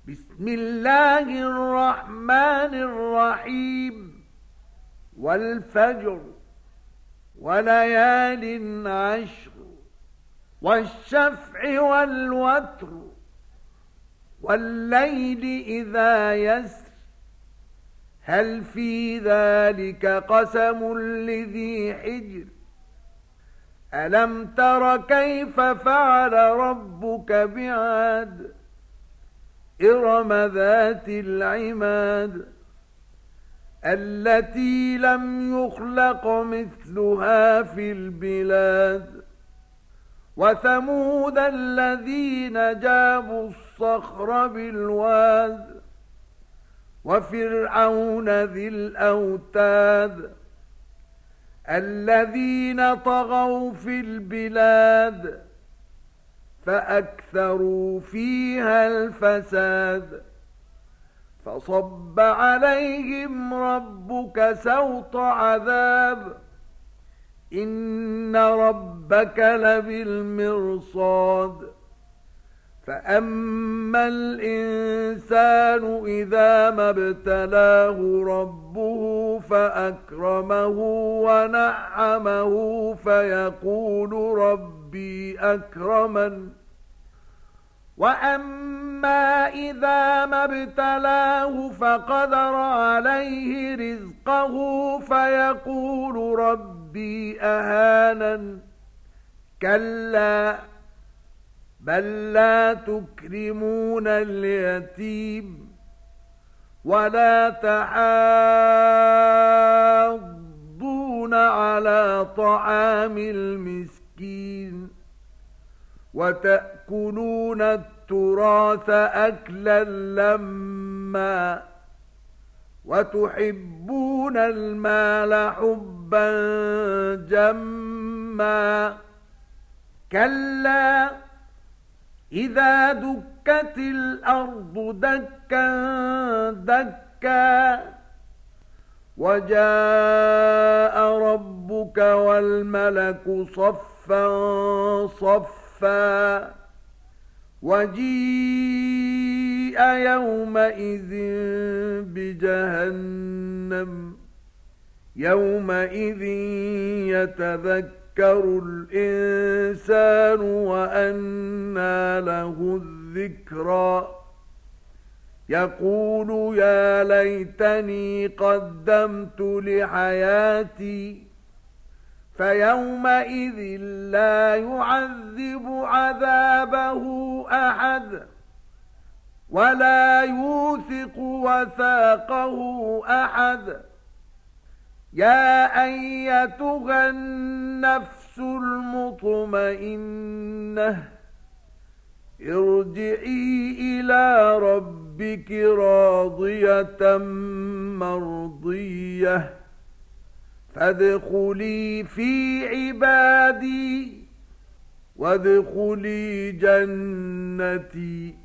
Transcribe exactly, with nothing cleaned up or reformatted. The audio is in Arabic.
بسم الله الرحمن الرحيم والفجر وليال عشر والشفع والوتر والليل إذا يسر هل في ذلك قسم لذي حجر ألم تر كيف فعل ربك بعاد إرم ذات العماد التي لم يخلق مثلها في البلاد وثمود الذين جابوا الصخر بالواد وفرعون ذي الأوتاد الذين طغوا في البلاد فأكثروا فيها الفساد فصب عليهم ربك سوط عذاب إن ربك لبالمرصاد فأما الإنسان إذا ما ابتلاه ربه فأكرمه ونعمه فيقول ربي أكرمن وأما إذا ما ابتلاه فقدر عليه رزقه فيقول ربي أهانن كلا بل لا تكرمون اليتيم ولا تحاضون على طعام المسكين وتأكلون التراث أكلا لما وتحبون المال حبا جما كلا إذا دكت الأرض دكا دكا وجاء ربك والملك صفا صفا وجيء يومئذ بجهنم يومئذ يتذكر يذكر الإنسان وأنى له الذكرى يقول يا ليتني قدمت لحياتي فيومئذ لا يعذب عذابه أحد ولا يوثق وثاقه أحد يا أيتها النفس المطمئنة ارجعي إلى ربك راضية مرضية فادخلي في عبادي وادخلي جنتي.